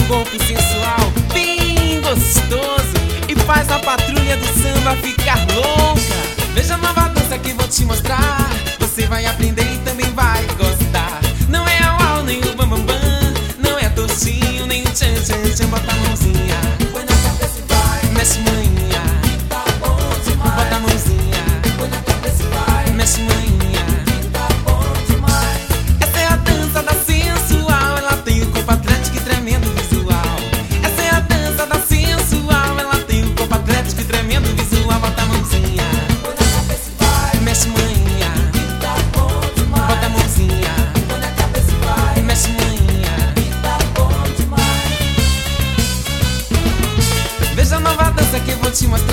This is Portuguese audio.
corpo sensual, bem gostoso, e faz a patrulha do samba ficar louca. Veja a nova dança que vou te mostrar, você vai aprender e também vai gostar. Não é au-au, nem o bam-bam-bam, não é tocinho, nem o tchan-tchan-tchan. Bota a mãozinha, põe na cabeça e vai, mexe manhinha, tá bom demais. bota a mãozinha, Põe na cabeça e vai, mexe manhinha. tá bom demais. Essa é a dança da sensual, ela tem o corpo atlético e tremendo visual. Essa é a dança da sensual, ela tem o corpo atlético e tremendo visual. Bota a mãozinha, Põe na cabeça e vai, mexe manhinha, tá bom demais. bota a mãozinha, Põe na cabeça e vai, mexe manhinha. tá bom demais. Veja a nova dança que eu vou te mostrar.